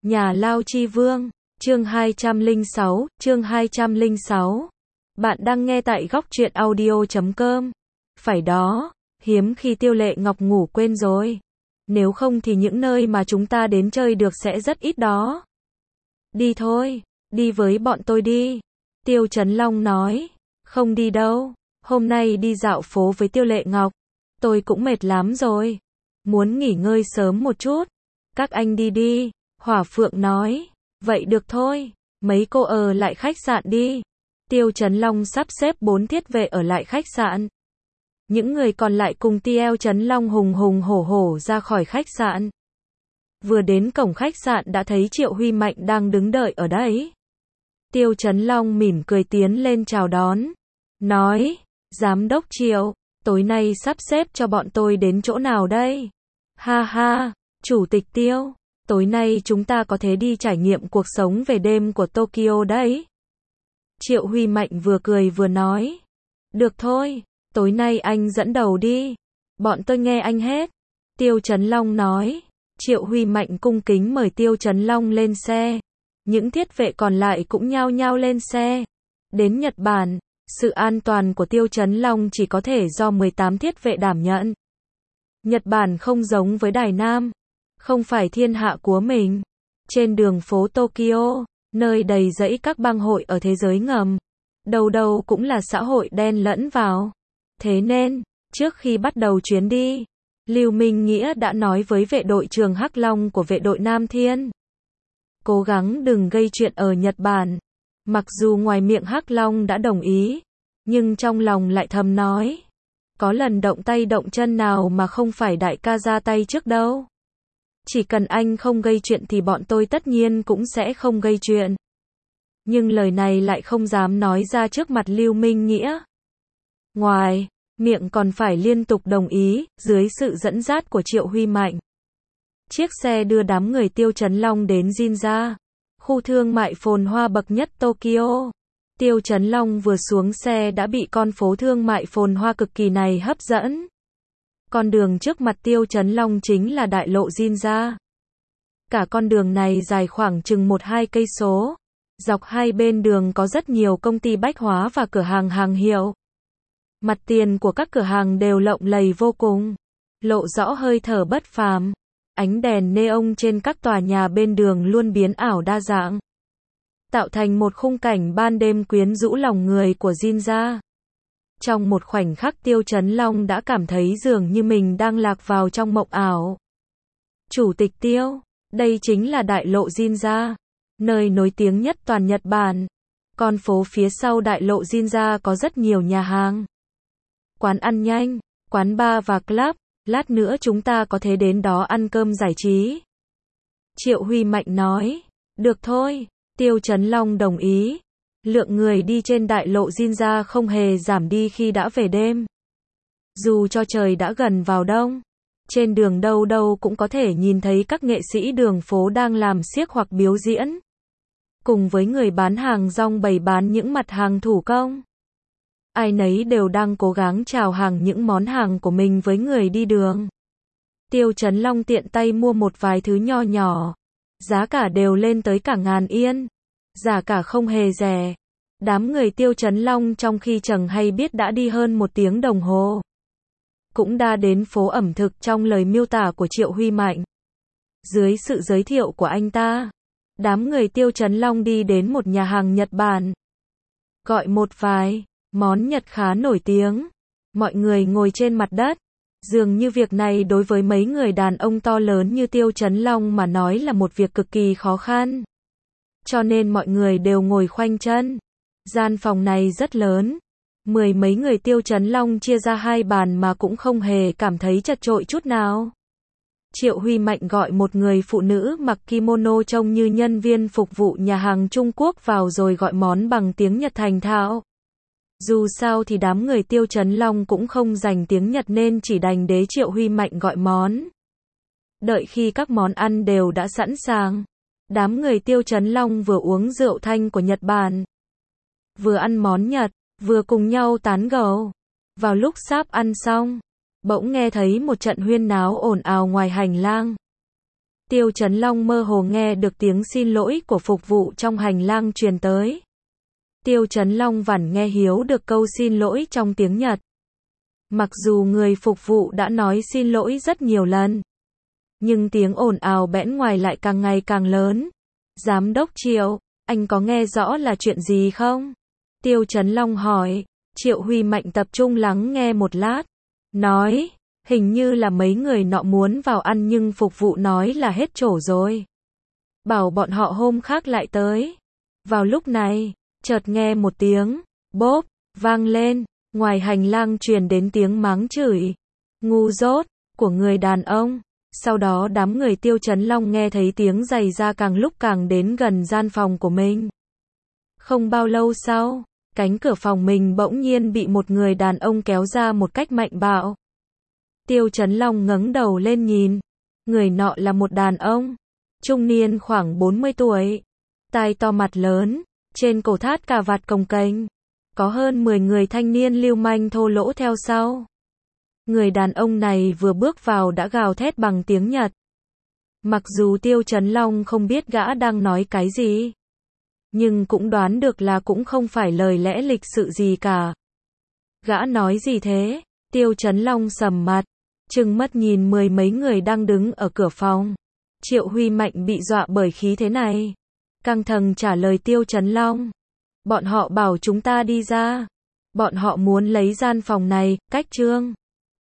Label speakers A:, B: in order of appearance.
A: Nhà Lao Chi Vương, chương 206. Bạn đang nghe tại góc truyện audio.com. Phải đó, hiếm khi Tiêu Lệ Ngọc ngủ quên rồi. Nếu không thì những nơi mà chúng ta đến chơi được sẽ rất ít đó. Đi thôi, đi với bọn tôi đi. Tiêu Chấn Long nói, không đi đâu, hôm nay đi dạo phố với Tiêu Lệ Ngọc. Tôi cũng mệt lắm rồi, muốn nghỉ ngơi sớm một chút. Các anh đi đi, Hỏa Phượng nói, vậy được thôi, mấy cô ở lại khách sạn đi. Tiêu Chấn Long sắp xếp 4 thiết vệ ở lại khách sạn. Những người còn lại cùng Tiêu Chấn Long hùng hùng hổ hổ ra khỏi khách sạn. Vừa đến cổng khách sạn đã thấy Triệu Huy Mạnh đang đứng đợi ở đấy. Tiêu Chấn Long mỉm cười tiến lên chào đón, nói, Giám đốc Triệu, tối nay sắp xếp cho bọn tôi đến chỗ nào đây? Ha ha, Chủ tịch Tiêu, tối nay chúng ta có thể đi trải nghiệm cuộc sống về đêm của Tokyo đấy. Triệu Huy Mạnh vừa cười vừa nói, được thôi, tối nay anh dẫn đầu đi, bọn tôi nghe anh hết. Tiêu Chấn Long nói. Triệu Huy Mạnh cung kính mời Tiêu Chấn Long lên xe. Những thiết vệ còn lại cũng nhao nhao lên xe. Đến Nhật Bản, sự an toàn của Tiêu Chấn Long chỉ có thể do 18 thiết vệ đảm nhận. Nhật Bản không giống với Đài Nam, không phải thiên hạ của mình. Trên đường phố Tokyo, nơi đầy rẫy các bang hội ở thế giới ngầm, đầu đầu cũng là xã hội đen lẫn vào. Thế nên, trước khi bắt đầu chuyến đi, Lưu Minh Nghĩa đã nói với vệ đội trưởng Hắc Long của vệ đội Nam Thiên, cố gắng đừng gây chuyện ở Nhật Bản. Mặc dù ngoài miệng Hắc Long đã đồng ý, nhưng trong lòng lại thầm nói, có lần động tay động chân nào mà không phải đại ca ra tay trước đâu. Chỉ cần anh không gây chuyện thì bọn tôi tất nhiên cũng sẽ không gây chuyện. Nhưng lời này lại không dám nói ra trước mặt Lưu Minh Nghĩa. Ngoài miệng còn phải liên tục đồng ý, dưới sự dẫn dắt của Triệu Huy Mạnh. Chiếc xe đưa đám người Tiêu Chấn Long đến Ginza, khu thương mại phồn hoa bậc nhất Tokyo. Tiêu Chấn Long vừa xuống xe đã bị con phố thương mại phồn hoa cực kỳ này hấp dẫn. Con đường trước mặt Tiêu Chấn Long chính là đại lộ Ginza. Cả con đường này dài khoảng chừng 1-2 cây số. Dọc hai bên đường có rất nhiều công ty bách hóa và cửa hàng hàng hiệu. Mặt tiền của các cửa hàng đều lộng lẫy vô cùng, lộ rõ hơi thở bất phàm. Ánh đèn neon trên các tòa nhà bên đường luôn biến ảo đa dạng, tạo thành một khung cảnh ban đêm quyến rũ lòng người của Ginza. Trong một khoảnh khắc Tiêu Chấn Long đã cảm thấy dường như mình đang lạc vào trong mộng ảo. Chủ tịch Tiêu, đây chính là đại lộ Ginza, nơi nổi tiếng nhất toàn Nhật Bản. Con phố phía sau đại lộ Ginza có rất nhiều nhà hàng, quán ăn nhanh, quán bar và club, lát nữa chúng ta có thể đến đó ăn cơm giải trí. Triệu Huy Mạnh nói, được thôi, Tiêu Chấn Long đồng ý. Lượng người đi trên đại lộ Ginza không hề giảm đi khi đã về đêm. Dù cho trời đã gần vào đông, trên đường đâu đâu cũng có thể nhìn thấy các nghệ sĩ đường phố đang làm xiếc hoặc biểu diễn, cùng với người bán hàng rong bày bán những mặt hàng thủ công. Ai nấy đều đang cố gắng chào hàng những món hàng của mình với người đi đường. Tiêu Chấn Long tiện tay mua một vài thứ nho nhỏ, giá cả đều lên tới cả 1000 yên, giá cả không hề rẻ. Đám người Tiêu Chấn Long trong khi chẳng hay biết đã đi hơn 1 tiếng đồng hồ, cũng đã đến phố ẩm thực trong lời miêu tả của Triệu Huy Mạnh. Dưới sự giới thiệu của anh ta, đám người Tiêu Chấn Long đi đến một nhà hàng Nhật Bản, gọi một vài món Nhật khá nổi tiếng. Mọi người ngồi trên mặt đất. Dường như việc này đối với mấy người đàn ông to lớn như Tiêu Chấn Long mà nói là một việc cực kỳ khó khăn. Cho nên mọi người đều ngồi khoanh chân. Gian phòng này rất lớn. 10 mấy người Tiêu Chấn Long chia ra 2 bàn mà cũng không hề cảm thấy chật chội chút nào. Triệu Huy Mạnh gọi một người phụ nữ mặc kimono trông như nhân viên phục vụ nhà hàng Trung Quốc vào rồi gọi món bằng tiếng Nhật thành thạo. Dù sao thì đám người Tiêu Chấn Long cũng không dành tiếng Nhật nên chỉ đành để Triệu Huy Mạnh gọi món. Đợi khi các món ăn đều đã sẵn sàng, đám người Tiêu Chấn Long vừa uống rượu thanh của Nhật Bản, vừa ăn món Nhật, vừa cùng nhau tán gẫu. Vào lúc sắp ăn xong, bỗng nghe thấy một trận huyên náo ồn ào ngoài hành lang. Tiêu Chấn Long mơ hồ nghe được tiếng xin lỗi của phục vụ trong hành lang truyền tới. Tiêu Chấn Long vẳn nghe hiểu được câu xin lỗi trong tiếng Nhật. Mặc dù người phục vụ đã nói xin lỗi rất nhiều lần, nhưng tiếng ồn ào bẽn ngoài lại càng ngày càng lớn. Giám đốc Triệu, anh có nghe rõ là chuyện gì không? Tiêu Chấn Long hỏi. Triệu Huy Mạnh tập trung lắng nghe một lát. Nói, hình như là mấy người nọ muốn vào ăn nhưng phục vụ nói là hết chỗ rồi. Bảo bọn họ hôm khác lại tới. Vào lúc này, chợt nghe một tiếng, bốp, vang lên. Ngoài hành lang truyền đến tiếng mắng chửi, ngu dốt, của người đàn ông. Sau đó đám người Tiêu Chấn Long nghe thấy tiếng giày da càng lúc càng đến gần gian phòng của mình. Không bao lâu sau, cánh cửa phòng mình bỗng nhiên bị một người đàn ông kéo ra một cách mạnh bạo. Tiêu Chấn Long ngẩng đầu lên nhìn. Người nọ là một đàn ông, trung niên khoảng 40 tuổi. Tai to mặt lớn, trên cổ thắt cà vạt cồng kềnh. Có hơn 10 người thanh niên lưu manh thô lỗ theo sau. Người đàn ông này vừa bước vào đã gào thét bằng tiếng Nhật. Mặc dù Tiêu Chấn Long không biết gã đang nói cái gì, nhưng cũng đoán được là cũng không phải lời lẽ lịch sự gì cả. Gã nói gì thế? Tiêu Chấn Long sầm mặt, trừng mắt nhìn mười mấy người đang đứng ở cửa phòng. Triệu Huy Mạnh bị dọa bởi khí thế này, căng thẳng trả lời Tiêu Chấn Long. Bọn họ bảo chúng ta đi ra. Bọn họ muốn lấy gian phòng này, cách Trương